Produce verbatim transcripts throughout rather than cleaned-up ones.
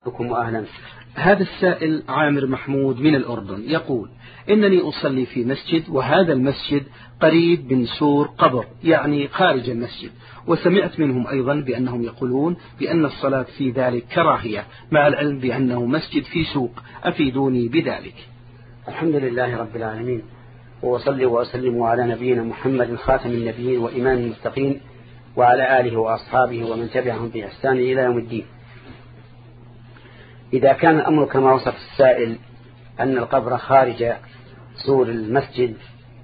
بكم أهلا. هذا السائل عامر محمود من الأردن يقول: إنني أصلي في مسجد، وهذا المسجد قريب من سور قبر، يعني خارج المسجد، وسمعت منهم أيضا بأنهم يقولون بأن الصلاة في ذلك كراهية، مع العلم بأنه مسجد في سوق، أفيدوني بذلك. الحمد لله رب العالمين، وأصلي وأسلم على نبينا محمد خاتم النبيين وإمام المتقين، وعلى آله وأصحابه ومن تبعهم بإحسان إلى يوم الدين. إذا كان الأمر كما وصف السائل أن القبر خارج سور المسجد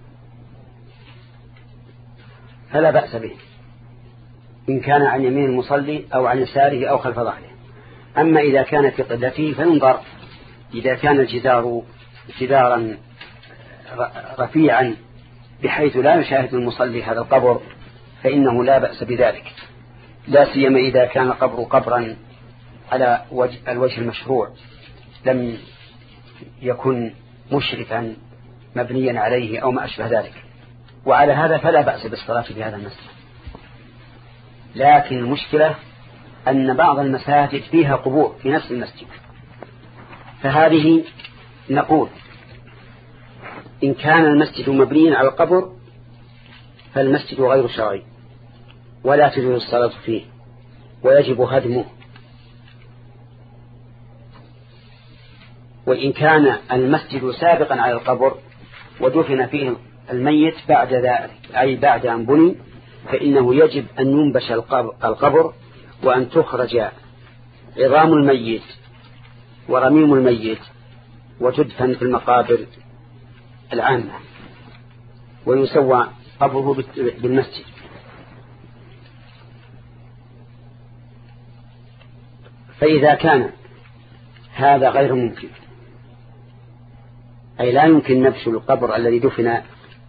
فلا بأس به، إن كان عن يمين المصلي أو عن يساره أو خلف ظهره. أما إذا كان في قبلته فينظر، إذا كان الجدار جدارا رفيعا بحيث لا يشاهد المصلي هذا القبر فإنه لا بأس بذلك، لا سيما إذا كان القبر قبرا على وجه الوجه المشروع، لم يكن مشرفا مبنيا عليه أو ما أشبه ذلك، وعلى هذا فلا بأس بالصلاة في هذا المسجد. لكن المشكلة أن بعض المساجد فيها قبور في نفس المسجد، فهذه نقول إن كان المسجد مبنيا على القبر فالمسجد غير شرعي ولا تجوز الصلاة فيه ويجب هدمه. وإن كان المسجد سابقا على القبر ودفن فيه الميت بعد ذلك، أي بعد أن بني، فإنه يجب أن ينبش القبر وأن تخرج عظام الميت ورميم الميت وتدفن في المقابر العامة ويسوى قبره بالمسجد. فإذا كان هذا غير ممكن، أي لا يمكن نبش القبر الذي دفن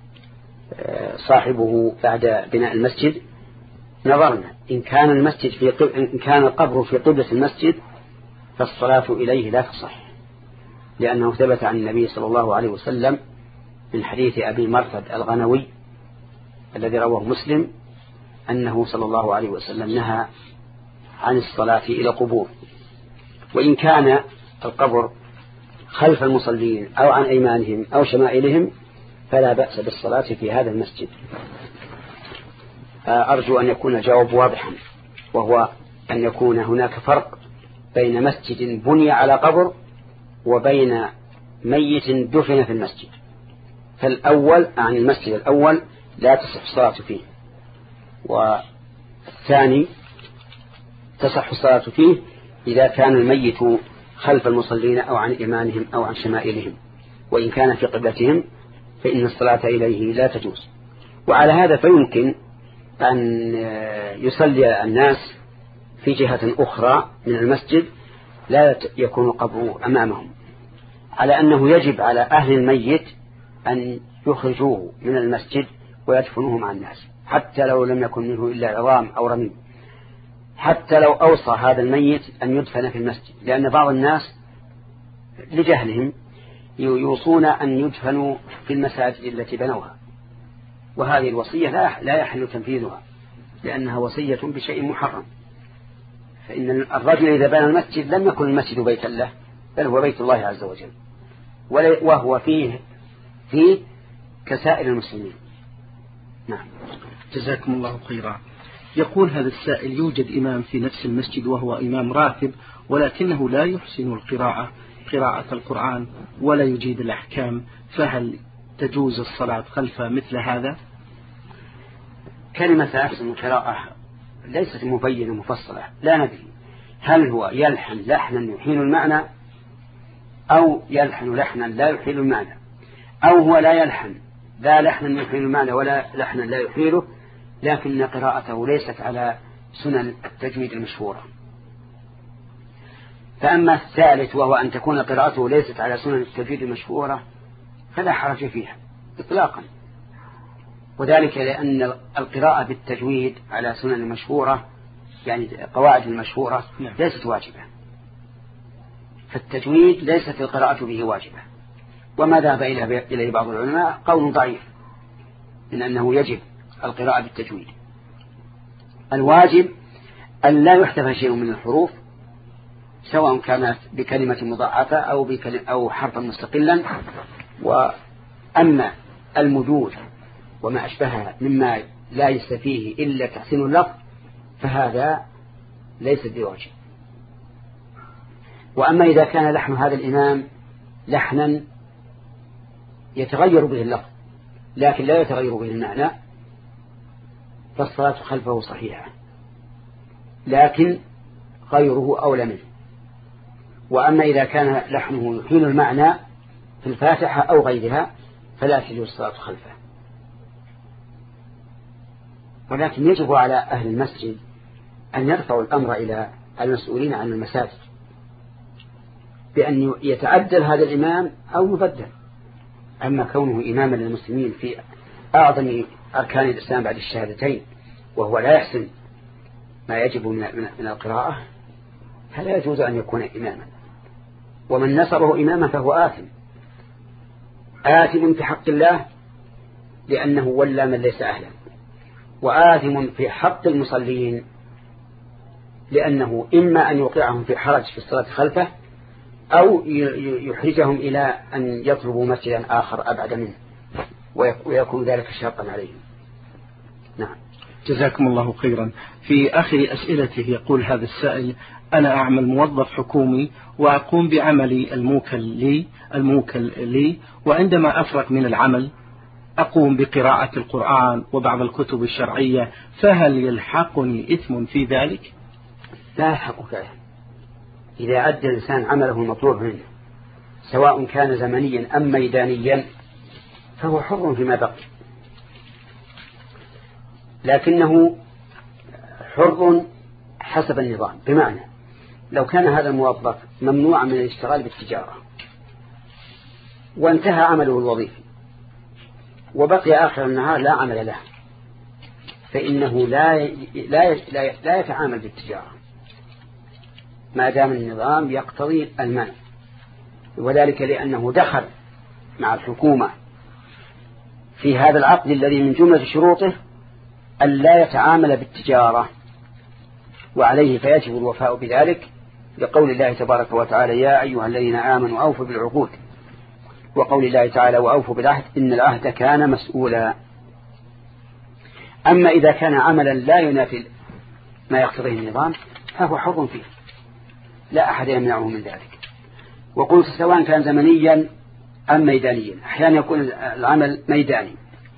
صاحبه بعد بناء المسجد، نظرنا إن كان المسجد في قب... إن كان القبر في قبلة المسجد فالصلاة إليه لا تصح، لأنه ثبت عن النبي صلى الله عليه وسلم من حديث أبي مرثد الغنوي الذي رواه مسلم أنه صلى الله عليه وسلم نهى عن الصلاة إلى قبور. وإن كان القبر خلف المصلين أو عن أيمانهم أو شمائلهم فلا بأس بالصلاة في هذا المسجد. أرجو أن يكون الجواب واضحا، وهو أن يكون هناك فرق بين مسجد بني على قبر وبين ميت دفن في المسجد. فالأول عن المسجد الأول لا تصح الصلاة فيه، والثاني تصح الصلاة فيه إذا كان الميت خلف المصلين أو عن إيمانهم أو عن شمائلهم، وإن كان في قبلتهم فإن الصلاة إليه لا تجوز. وعلى هذا فيمكن أن يصلي الناس في جهة أخرى من المسجد لا يكون قبره أمامهم، على أنه يجب على أهل الميت أن يخرجوه من المسجد ويدفنوه مع الناس، حتى لو لم يكن منه إلا عظام أو رميم، حتى لو أوصى هذا الميت أن يدفن في المسجد، لأن بعض الناس لجهلهم يوصون أن يدفنوا في المساجد التي بنوها، وهذه الوصية لا يحل تنفيذها لأنها وصية بشيء محرم. فإن الرجل إذا بنى المسجد لم يكن المسجد بيتا له، بل هو بيت الله عز وجل، وهو فيه فيه كسائر المسلمين. نعم. جزاكم الله خيرا. يقول هذا السائل: يوجد إمام في نفس المسجد وهو إمام راتب، ولكنه لا يحسن القراءة قراءة القرآن ولا يجيد الأحكام، فهل تجوز الصلاة خلف مثل هذا؟ كلمة أحسن القراءة ليست مبينة مفصلة، لا ندري هل هو يلحن لحنا يحيل المعنى أو يلحن لحنا لا يحيل المعنى، أو هو لا يلحن لا لحنا يحيل المعنى ولا لحنا لا يحيله، لكن قراءته ليست على سنن التجويد المشهورة. فأما الثالث وهو أن تكون قراءته ليست على سنن التجويد المشهورة فلا حرج فيها إطلاقا، وذلك لأن القراءة بالتجويد على سنن المشهورة يعني قواعد المشهورة ليست واجبة، فالتجويد ليست القراءة به واجبة. وما ذهب إليه بعض العلماء قول ضعيف من أنه يجب القراءة بالتجويد. الواجب أن لا يحذف شيء من الحروف سواء كانت بكلمة مضاعفة أو, بكلمة أو حرفا مستقلا. وأما المدود وما أشبهها مما ليس فيه إلا تحسين اللفظ فهذا ليس بواجب. وأما إذا كان لحن هذا الإمام لحنا يتغير به اللفظ لكن لا يتغير به المعنى فالصلاة خلفه صحيحة، لكن غيره أولى منه. وأما إذا كان لحنه يحيل المعنى في الفاتحة أو غيرها فلا تجوز الصلاة خلفه. ولكن يجب على أهل المسجد أن يرفعوا الأمر إلى المسؤولين عن المساجد بأن يتعدل هذا الإمام أو يبدل. أما كونه إماما للمسلمين في أعظم أركان الإسلام بعد الشهادتين وهو لا يحسن ما يجب من القراءة فلا يجوز أن يكون إماما. ومن نصره إماما فهو آثم آثم في حق الله لأنه ولى من ليس أهلا، وآثم في حق المصلين لأنه إما أن يوقعهم في حرج في الصلاة خلفه أو يحرجهم إلى أن يطلبوا مسجدا آخر أبعد منه ويكون ذلك شرطا عليهم. نعم. جزاكم الله خيرا. في آخر أسئلته يقول هذا السائل: أنا أعمل موظف حكومي وأقوم بعملي الموكل لي, الموكل لي وعندما أفرغ من العمل أقوم بقراءة القرآن وبعض الكتب الشرعية، فهل يلحقني إثم في ذلك؟ لا يلحقك إذا أدى الإنسان عمله المطلوب منه سواء كان زمنيا أم ميدانيا فهو حر فيما بقي، لكنه حر حسب النظام. بمعنى لو كان هذا الموظف ممنوعا من الاشتغال بالتجارة وانتهى عمله الوظيفي وبقي آخر النهار لا عمل له فإنه لا لا لا يتعامل بالتجارة ما دام النظام يقتضي المنع، وذلك لأنه دخل مع الحكومة في هذا العقد الذي من جملة شروطه أن لا يتعامل بالتجارة، وعليه فيجب الوفاء بذلك لقول الله تبارك وتعالى: يا أيها الذين آمنوا أوفوا بالعقود، وقول الله تعالى: وأوفوا بالعهد إن العهد كان مسؤولا. أما إذا كان عملا لا ينافي ما يقتضيه النظام فهو حر فيه لا أحد يمنعه من ذلك. وقلت سواء كان زمنيا أم ميدانيا. أحيانا يكون العمل ميداني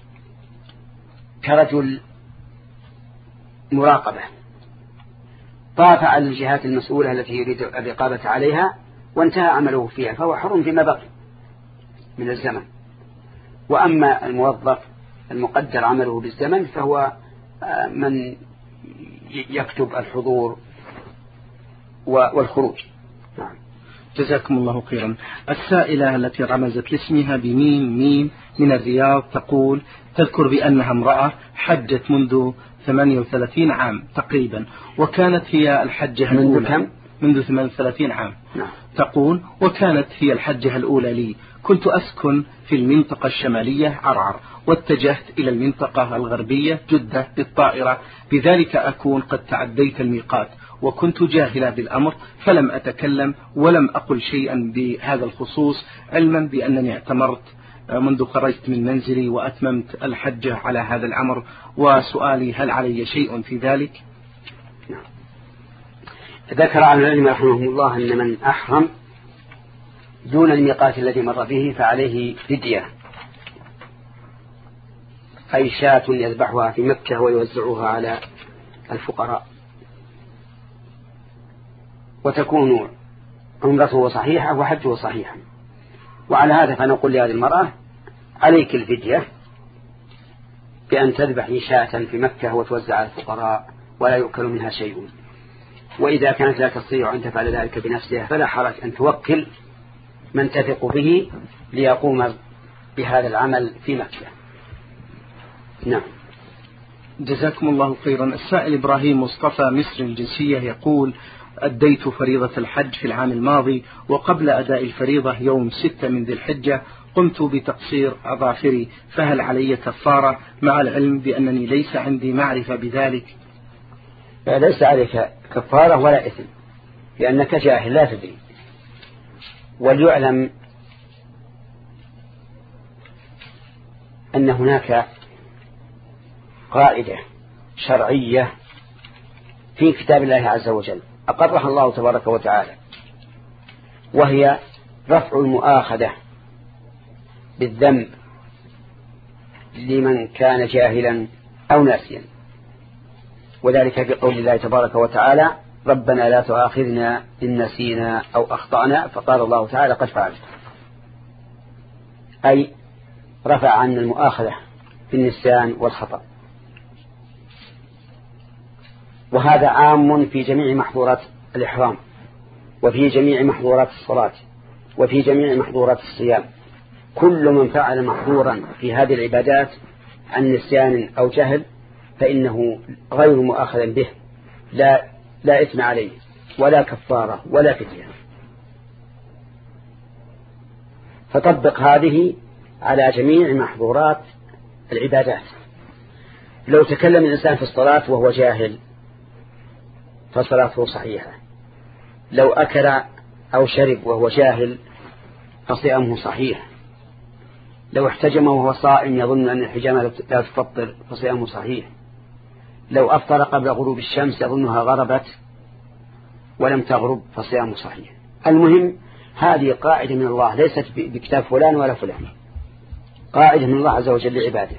كرجل مراقبة طاف على الجهات المسؤولة التي يريد الرقابة عليها وانتهى عمله فيها فهو حر فيما بقي من الزمن. وأما الموظف المقدر عمله بالزمن فهو من يكتب الحضور والخروج. نعم. جزاكم الله خيرا. السائلة التي رمزت لاسمها بميم ميم من الرياض تقول: تذكر بأنها امرأة حجت منذ ثمانية وثلاثين عام تقريبا، وكانت هي الحجة الأولى منذ ثمانية وثلاثين عام. نعم. تقول: وكانت هي الحجة الأولى لي، كنت أسكن في المنطقة الشمالية عرعر واتجهت إلى المنطقة الغربية جدة بالطائرة، بذلك أكون قد تعديت الميقات وكنت جاهلة بالأمر فلم أتكلم ولم أقل شيئا بهذا الخصوص، علما بأنني اعتمرت منذ خرجت من منزلي وأتممت الحجة على هذا الأمر، وسؤالي: هل علي شيء في ذلك؟ نعم. ذكر عن العلم رحمه الله أن من أحرم دون الميقات الذي مر به فعليه فدية، أي شاة يذبحها في مكة ويوزعها على الفقراء، وتكون عمرته صحيحة وحجه صحيحا. وعلى هذا فنقول لهذه المرأة: عليك الفدية بأن تذبح شاة في مكة وتوزع على الفقراء ولا يؤكل منها شيء. وإذا كانت لا تستطيع أن تفعل ذلك بنفسها فلا حرج أن توكل من تثق به ليقوم بهذا العمل في مكة. نعم. جزاكم الله خيرا. السائل إبراهيم مصطفى مصر الجنسية يقول: أديت فريضة الحج في العام الماضي، وقبل أداء الفريضة يوم ستة من ذي الحجة قمت بتقصير أظافري، فهل علي كفارة مع العلم بأنني ليس عندي معرفة بذلك؟ ليس عليك كفارة ولا إثم لأنك جاهل لا تدري. وليعلم أن هناك قاعدة شرعية في كتاب الله عز وجل أقرها الله تبارك وتعالى، وهي رفع المؤاخذة بالذنب لمن كان جاهلا أو ناسيا، وذلك في قول الله تبارك وتعالى ربنا لا تؤاخذنا إن نسينا أو أخطأنا، فقال الله تعالى قد فعلت، أي رفع عنا المؤاخذة بالنسيان والخطأ. وهذا عام في جميع محظورات الإحرام، وفي جميع محظورات الصلاة، وفي جميع محظورات الصيام. كل من فعل محظورا في هذه العبادات عن نسيان أو جهل فإنه غير مؤاخذ به، لا لا إثم عليه ولا كفارة ولا فدية. فطبق هذه على جميع محظورات العبادات. لو تكلم الإنسان في الصلاة وهو جاهل فصلاته صحيحة، لو أكل أو شرب وهو جاهل فصيامه صحيح، لو احتجم وهو صائم يظن أن الحجامة لا تفطر فصيامه صحيح، لو أفطر قبل غروب الشمس يظنها غربت ولم تغرب فصيامه صحيح. المهم هذه قاعدة من الله ليست بكتاب فلان ولا فلان، قاعدة من الله عز وجل لعباده.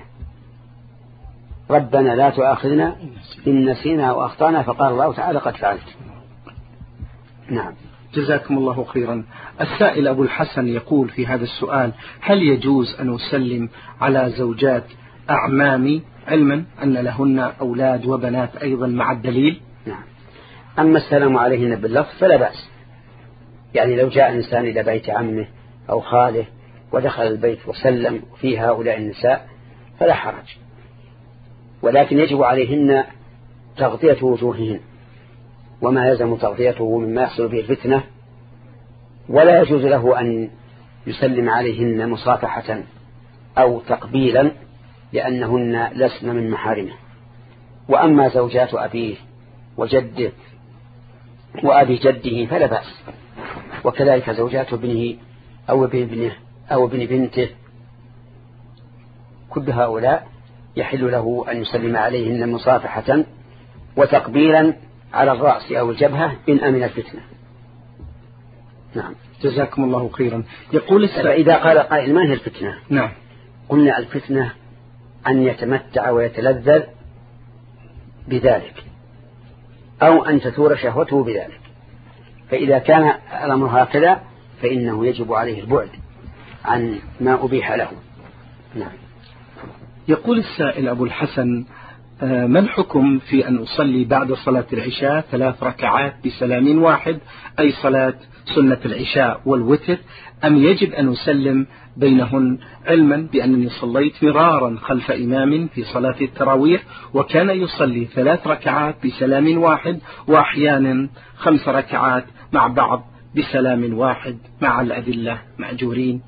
ربنا لا تؤاخذنا إن نسينا أو أخطأنا، فقال الله تعالى قد فعلت. نعم. جزاكم الله خيرا. السائل أبو الحسن يقول في هذا السؤال: هل يجوز أن أسلم على زوجات أعمامي علما أن لهن أولاد وبنات أيضا مع الدليل؟ نعم. أما السلام عليهن باللفظ فلا بأس، يعني لو جاء إنسان إلى بيت عمه أو خاله ودخل البيت وسلم في هؤلاء النساء فلا حرج، ولكن يجب عليهن تغطية وجوههن وما يلزم تغطيته مما يحصل به الفتنة، ولا يجوز له أن يسلم عليهن مصافحة أو تقبيلا لأنهن لسن من محارمه. وأما زوجات أبيه وجده وأبي جده فلا بأس، وكذلك زوجات ابنه أو ابن ابنه أو ابن بنته، كل هؤلاء يحل له أن يسلم عليهن مصافحة وتقبيلا على الرأس أو الجبهة إن أمن الفتنة. نعم. جزاكم الله خيرا. يقول إذا قال قائل ما هي الفتنة؟ نعم. قلنا الفتنة أن يتمتع ويتلذذ بذلك أو أن تثور شهوته بذلك، فإذا كان الأمر هكذا فإنه يجب عليه البعد عن ما أبيح له. نعم. يقول السائل أبو الحسن: ما الحكم في أن أصلي بعد صلاة العشاء ثلاث ركعات بسلام واحد، أي صلاة سنة العشاء والوتر، أم يجب أن أسلم بينهن، علما بأنني صليت مرارا خلف إمام في صلاة التراويح وكان يصلي ثلاث ركعات بسلام واحد وأحيانا خمس ركعات مع بعض بسلام واحد مع الأدلة مأجورين؟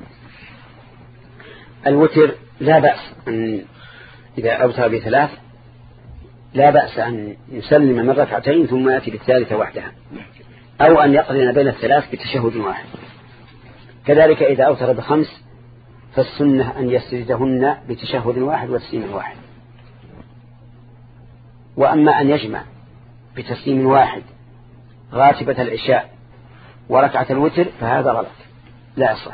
الوتر لا بأس أن إذا أوتر بثلاث لا بأس أن يسلم من ركعتين ثم يأتي بالثالثة وحدها، أو أن يقرن بين الثلاث بتشهد واحد. كذلك إذا أوتر بخمس فالسنة أن يسجدهن بتشهد واحد وتسليم واحد. وأما أن يجمع بتسليم واحد غاتبة العشاء وركعة الوتر فهذا غلط لا يصح.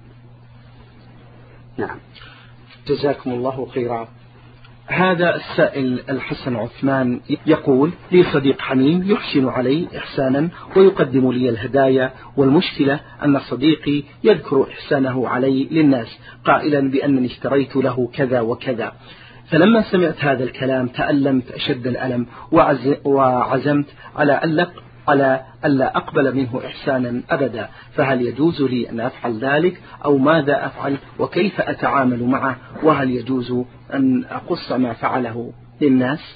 نعم. جزاكم الله خيرا. هذا السائل الحسن عثمان يقول: لي صديق حميم يحسن علي إحسانا ويقدم لي الهدايا، والمشكلة أن صديقي يذكر إحسانه علي للناس قائلا بأنني اشتريت له كذا وكذا، فلما سمعت هذا الكلام تألمت أشد الألم وعزمت على ألا على ألا أقبل منه إحسانا أبدا، فهل يجوز لي أن أفعل ذلك أو ماذا أفعل وكيف أتعامل معه، وهل يجوز أن أقص ما فعله للناس؟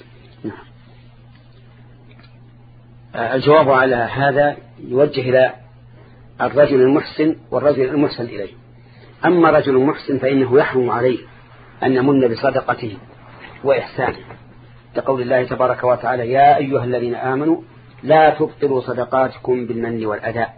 الجواب على هذا يوجه إلى الرجل المحسن والرجل المحسن إليه. أما رجل محسن فإنه يحرم عليه أن يمن بصدقته وإحسانه، لقول الله تبارك وتعالى: يا أيها الذين آمنوا لا تبطلوا صدقاتكم بالمن والأذى.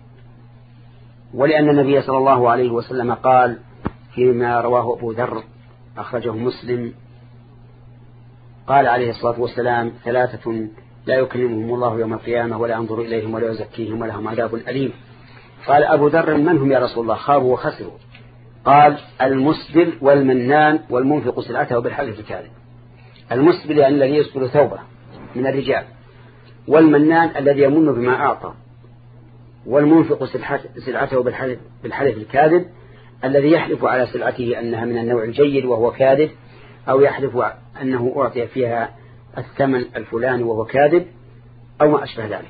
ولأن النبي صلى الله عليه وسلم قال فيما رواه أبو ذر أخرجه مسلم قال عليه الصلاة والسلام ثلاثة لا يكلمهم الله يوم القيامة ولا ينظر إليهم ولا يزكيهم ولهم عذاب أليم. قال أبو ذر من هم يا رسول الله؟ خابوا وخسروا. قال المسبل والمنان والمنفق سلعته بالحلف الكاذب. المسبل يعني الذي يسبل ثوبه من الرجال، والمنان الذي يمن بما أعطى، والمنفق سلعته بالحلف الكاذب الذي يحلف على سلعته أنها من النوع الجيد وهو كاذب، أو يحلف أنه أعطي فيها الثمن الفلاني وهو كاذب، أو ما أشبه ذلك.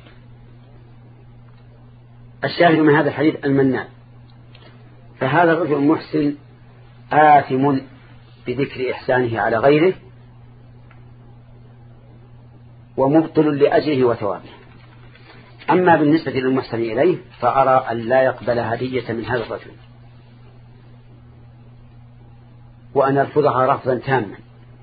الشاهد من هذا الحديث المنان. فهذا الرجل المحسن آثم بذكر إحسانه على غيره ومبطل لأجره وثوابه. أما بالنسبة للمحسن إليه فأرى أن لا يقبل هدية من هذا الرجل، وأن يرفضها رفضا تاما،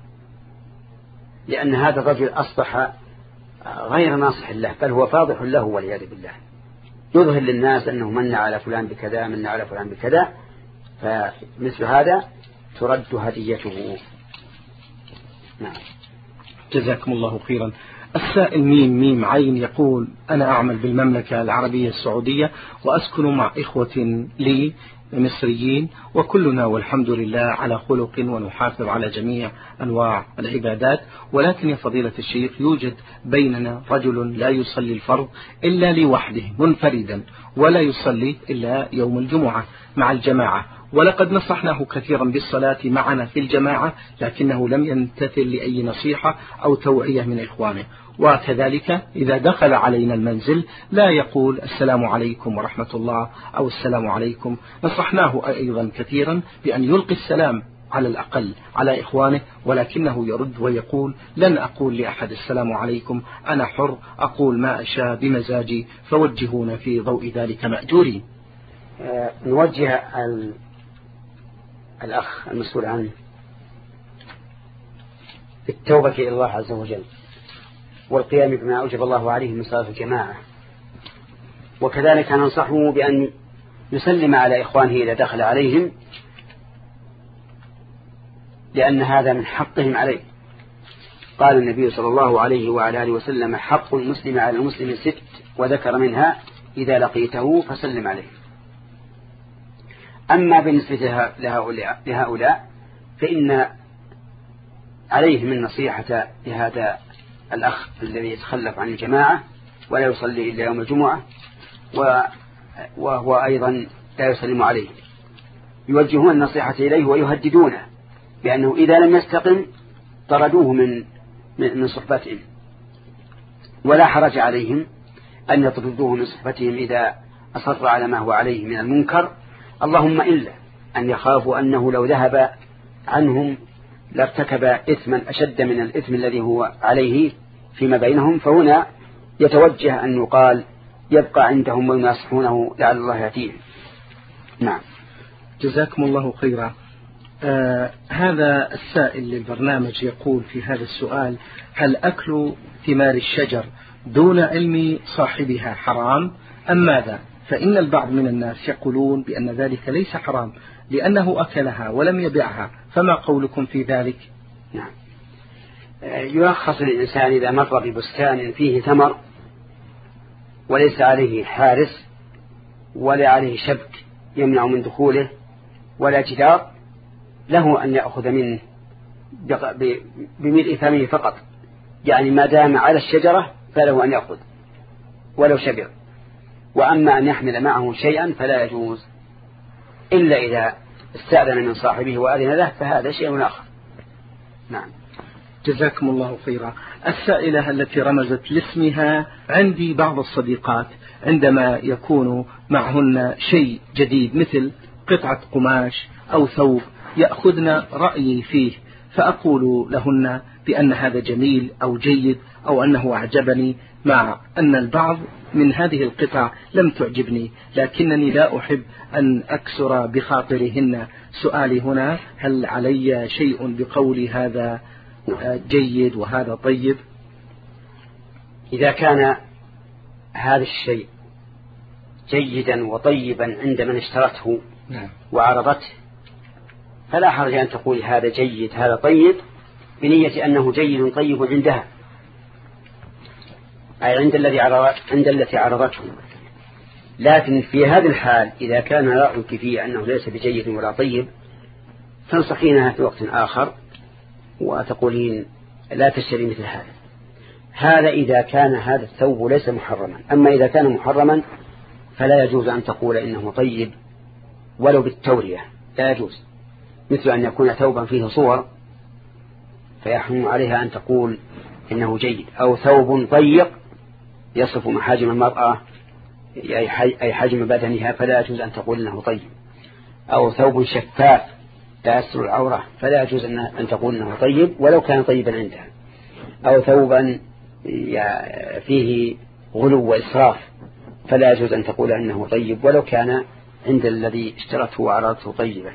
لأن هذا الرجل أصبح غير ناصح له، بل هو فاضح له والعياذ بالله، يظهر للناس أنه من على فلان بكذا من على فلان بكذا، فمثل هذا ترد هديته. نعم. جزاكم الله خيرا. السائل ميم ميم عين يقول أنا أعمل بالمملكة العربية السعودية وأسكن مع إخوة لي مصريين، وكلنا والحمد لله على خلق ونحافظ على جميع أنواع العبادات، ولكن يا فضيلة الشيخ يوجد بيننا رجل لا يصلي الفرض إلا لوحده منفردا، ولا يصلي إلا يوم الجمعة مع الجماعة، ولقد نصحناه كثيرا بالصلاة معنا في الجماعة لكنه لم يمتثل لأي نصيحة أو توعية من إخوانه. وكذلك إذا دخل علينا المنزل لا يقول السلام عليكم ورحمة الله أو السلام عليكم. نصحناه أيضا كثيرا بأن يلقي السلام على الأقل على إخوانه، ولكنه يرد ويقول لن أقول لأحد السلام عليكم، أنا حر أقول ما أشاء بمزاجي، فوجهونا في ضوء ذلك مأجورين. أه نوجه الأخ المسؤول عنه بالتوبة إلى الله عز وجل والقيام بما أوجب الله عليه من صلاة الجماعة، وكذلك ننصحه بأن يسلم على إخوانه إذا دخل عليهم، لأن هذا من حقهم عليه. قال النبي صلى الله عليه وعلى آله وسلم حق المسلم على المسلم ست، وذكر منها إذا لقيته فسلم عليه. أما بالنسبة لهؤلاء, لهؤلاء فإن عليه من نصيحة لهذا الأخ الذي يتخلف عن الجماعة ولا يصلي إلا يوم الجمعة، وهو أيضا لا يسلم عليه، يوجهون النصيحة إليه ويهددونه بأنه إذا لم يستقم طردوه من من صحبتهم، ولا حرج عليهم أن يطردوه من صحبتهم إذا أصر على ما هو عليه من المنكر، اللهم إلا أن يخافوا أنه لو ذهب عنهم لارتكب إثما أشد من الإثم الذي هو عليه فيما بينهم، فهنا يتوجه أن يقال يبقى عندهم ويناصحونه لعل الله يأتيه. نعم. جزاكم الله خيرا. آه هذا السائل للبرنامج يقول في هذا السؤال: هل أكل ثمار الشجر دون علم صاحبها حرام أم ماذا؟ فإن البعض من الناس يقولون بأن ذلك ليس حرام لأنه أكلها ولم يبيعها، فما قولكم في ذلك؟ نعم. يرخص للإنسان إذا مر ببستان فيه ثمر وليس عليه حارس ولا عليه شبك يمنع من دخوله ولا جدار، له أن يأخذ منه بملء فمه فقط، يعني ما دام على الشجرة فله أن يأخذ ولو شبر. وأما أن يحمل معه شيئا فلا يجوز إلا إذا استأذن من صاحبه وأذن له، فهذا شيء آخر. نعم. جزاكم الله خيرا. السائلة التي رمزت لاسمها: عندي بعض الصديقات عندما يكون معهن شيء جديد مثل قطعة قماش أو ثوب يأخذن رأيي فيه، فأقول لهن بأن هذا جميل أو جيد أو أنه أعجبني، مع أن البعض من هذه القطع لم تعجبني، لكنني لا أحب أن أكسر بخاطرهن. سؤالي هنا: هل علي شيء بقولي هذا جيد وهذا طيب؟ إذا كان هذا الشيء جيدا وطيبا عند من اشترته وعرضته فلا حرج أن تقول هذا جيد هذا طيب بنية أنه جيد طيب عندها أي عند الذي عرض عند التي عرضته. لكن في هذا الحال إذا كان رأيك فيه أنه ليس بجيد ولا طيب تنصحينها في وقت آخر وتقولين لا تشتري مثل هذا. هذا إذا كان هذا الثوب ليس محرما. أما إذا كان محرما فلا يجوز أن تقول إنه طيب ولو بالتورية، لا يجوز، مثل أن يكون ثوبا فيه صور فيحرم عليها أن تقول إنه جيد، أو ثوب ضيق يصف محاجم المرأة أي حجم بدنها فلا يجوز أن تقول إنه طيب، أو ثوب شفاف لا يستر العورة فلا يجوز أن تقول إنه طيب ولو كان طيبا عندها، أو ثوبا فيه غلو وإسراف فلا يجوز أن تقول إنه طيب ولو كان عند الذي اشترته وعرضته طيبا.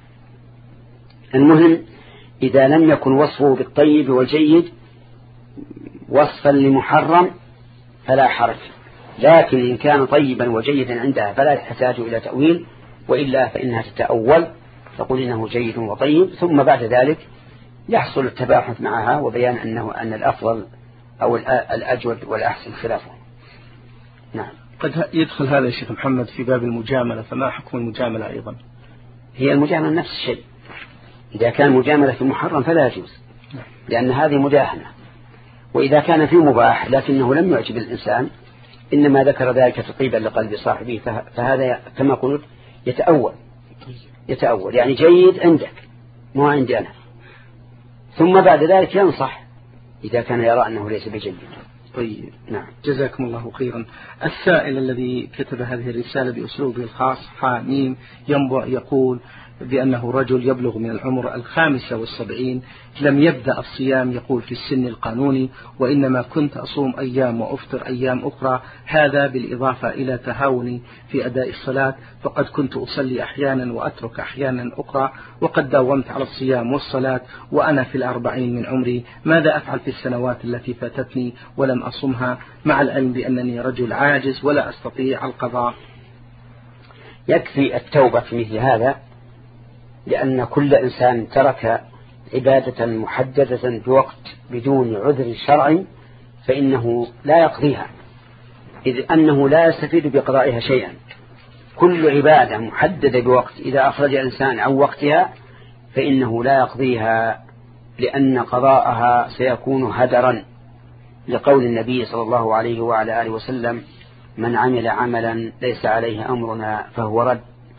المهم إذا لم يكن وصفه بالطيب والجيد وصفا لمحرم فلا حرج، لكن إن كان طيبا وجيدا عندها فلا يحتاج إلى تأويل، وإلا فإنها تتأول تقول إنه جيد وطيب، ثم بعد ذلك يحصل التباحث معها وبيان أنه أن الأفضل أو الأجود والأحسن خلافه. نعم. قد يدخل هذا يا شيخ محمد في باب المجاملة، فما حكم المجاملة أيضا؟ هي المجاملة نفس الشيء، إذا كان مجاملة في محرم فلا يجوز لأن هذه مداهنة، وإذا كان في مباح لكنه لم يعجب الإنسان إنما ذكر ذلك تطيبا لقلب صاحبه فهذا كما قلت يتأول يتأول يعني جيد عندك مو عندي أنا، ثم بعد ذلك ينصح إذا كان يرى أنه ليس بجيد. طيب نعم، جزاكم الله خيرا. السائل الذي كتب هذه الرسالة بأسلوبه الخاص حاميم ينبع يقول بأنه رجل يبلغ من العمر الخامسة والسبعين، لم يبدأ الصيام يقول في السن القانوني، وإنما كنت أصوم أيام وأفطر أيام أخرى، هذا بالإضافة إلى تهاوني في أداء الصلاة، فقد كنت أصلي أحيانا وأترك أحيانا أخرى، وقد داومت على الصيام والصلاة وأنا في الأربعين من عمري، ماذا أفعل في السنوات التي فاتتني ولم أصمها، مع العلم بأنني رجل عاجز ولا أستطيع القضاء؟ يكفي التوبة في مثل هذا، لأن كل إنسان ترك عبادة محددة بوقت بدون عذر شرعي فإنه لا يقضيها، إذ أنه لا يستفيد بقضائها شيئا. كل عبادة محددة بوقت إذا أخرج الإنسان عن وقتها فإنه لا يقضيها، لأن قضاءها سيكون هدرا، لقول النبي صلى الله عليه وعلى آله وسلم: من عمل عملا ليس عليه أمرنا فهو رد.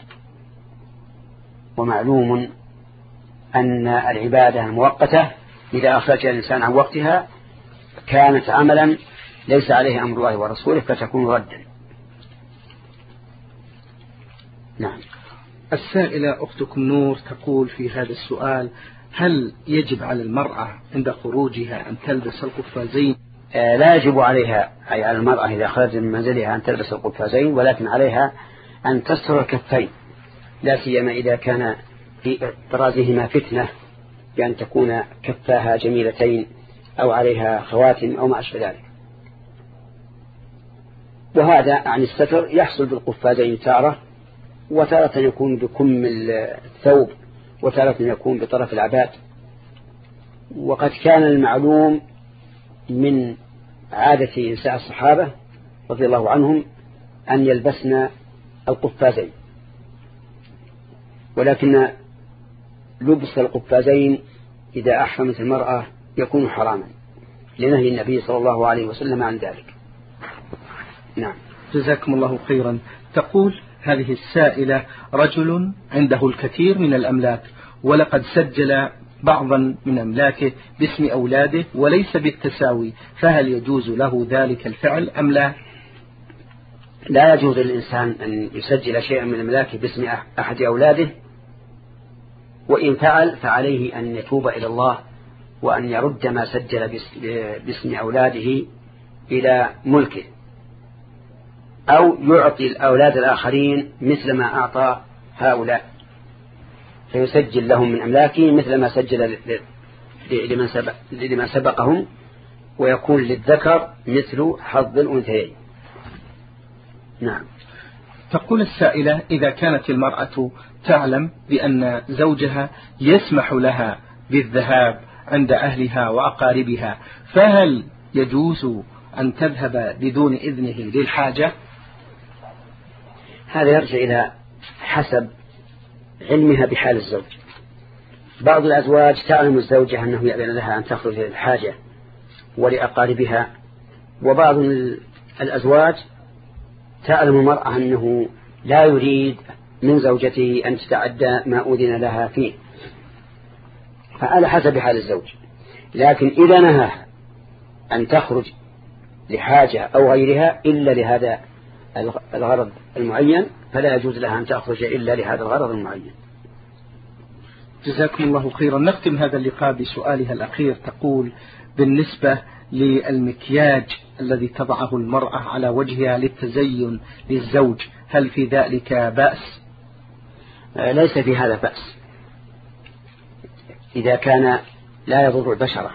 ومعلوم أن العبادة المؤقتة إذا أخرج الإنسان عن وقتها كانت عملا ليس عليه أمر الله ورسوله فتكون ردا. نعم. السائلة أختكم نور تقول في هذا السؤال: هل يجب على المرأة عند خروجها أن تلبس القفازين؟ آه لا يجب عليها، أي على المرأة إذا خرجت من منزلها أن تلبس القفازين، ولكن عليها أن تستر الكفين، لا سيما إذا كان في طرازهما فتنة بأن تكون كفاها جميلتين أو عليها خواتم أو ما أشبه ذلك. وهذا عن الستر يحصل بالقفازين تارة، وتارة يكون بكم الثوب، وتارة يكون بطرف العباد. وقد كان المعلوم من عادة نساء الصحابة رضي الله عنهم أن يلبسن القفازين، ولكن لبس القفازين إذا أحرمت المرأة يكون حراما لنهي النبي صلى الله عليه وسلم عن ذلك. نعم. جزاكم الله خيرا. تقول هذه السائلة: رجل عنده الكثير من الأملاك ولقد سجل بعضا من أملاكه باسم أولاده وليس بالتساوي، فهل يجوز له ذلك الفعل أم لا؟ لا يجوز للإنسان أن يسجل شيئا من أملاكه باسم أحد أولاده، وإن فعل فعليه أن يتوب إلى الله وأن يرد ما سجل باسم أولاده إلى ملكه، أو يعطي الأولاد الآخرين مثل ما أعطى هؤلاء، فيسجل لهم من أملاكه مثل ما سجل لمن, سبق لمن سبقهم، ويكون للذكر مثل حظ الأنثيين. نعم. تقول السائلة: إذا كانت المرأة تعلم بأن زوجها يسمح لها بالذهاب عند أهلها وأقاربها، فهل يجوز أن تذهب بدون إذنه للحاجة؟ هذا يرجع إلى حسب علمها بحال الزوج. بعض الأزواج تعلم الزوجة أنه يأذن لها أن تخرج للحاجة ولأقاربها، وبعض الأزواج تعلم المرأة أنه لا يريد من زوجته أن تتعدى ما أذن لها فيه، فعلى حسب حال الزوج. لكن إذا نهاها أن تخرج لحاجة أو غيرها إلا لهذا الغرض المعين فلا يجوز لها أن تخرج إلا لهذا الغرض المعين. جزاكم الله خيرا. نختم هذا اللقاء بسؤالها الأخير. تقول: بالنسبة للمكياج الذي تضعه المرأة على وجهها للتزين للزوج، هل في ذلك بأس؟ ليس في هذا بأس إذا كان لا يضر البشرة.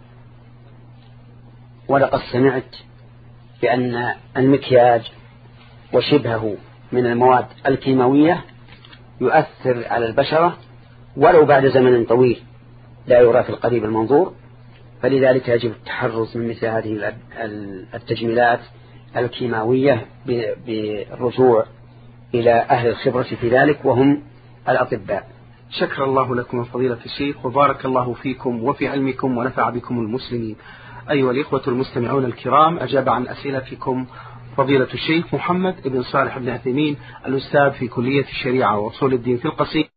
ولقد سمعت بأن المكياج وشبهه من المواد الكيماوية يؤثر على البشرة ولو بعد زمن طويل لا يرى في القريب المنظور، فلذلك يجب التحرز من مثل هذه التجميلات الكيماوية بالرجوع إلى أهل الخبرة في ذلك وهم الأطباء. شكر الله لكم فضيلة الشيخ، وبارك الله فيكم وفي علمكم ونفع بكم المسلمين. أيها الإخوة المستمعون الكرام، أجاب عن أسئلتكم فضيلة الشيخ محمد بن صالح بن عثيمين، الأستاذ في كلية الشريعة وأصول الدين في القصيم.